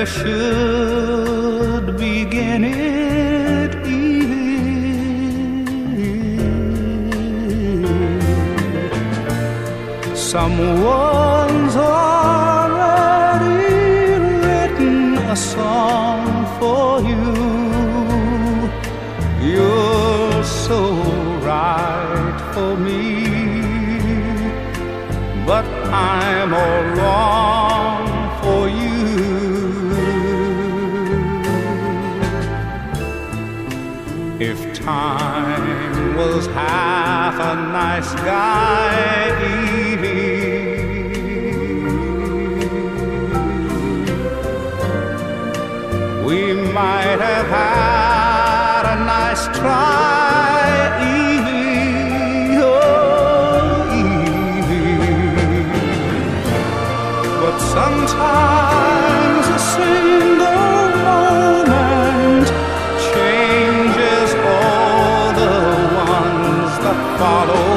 there should begin it easy. Someone's already written a song for you. You're so right for me, but I'm all wrong for you. If time was half a nice guy, Evie, we might have had a nice try, Evie, oh Evie. But sometimes a single moment changes all the ones that follow.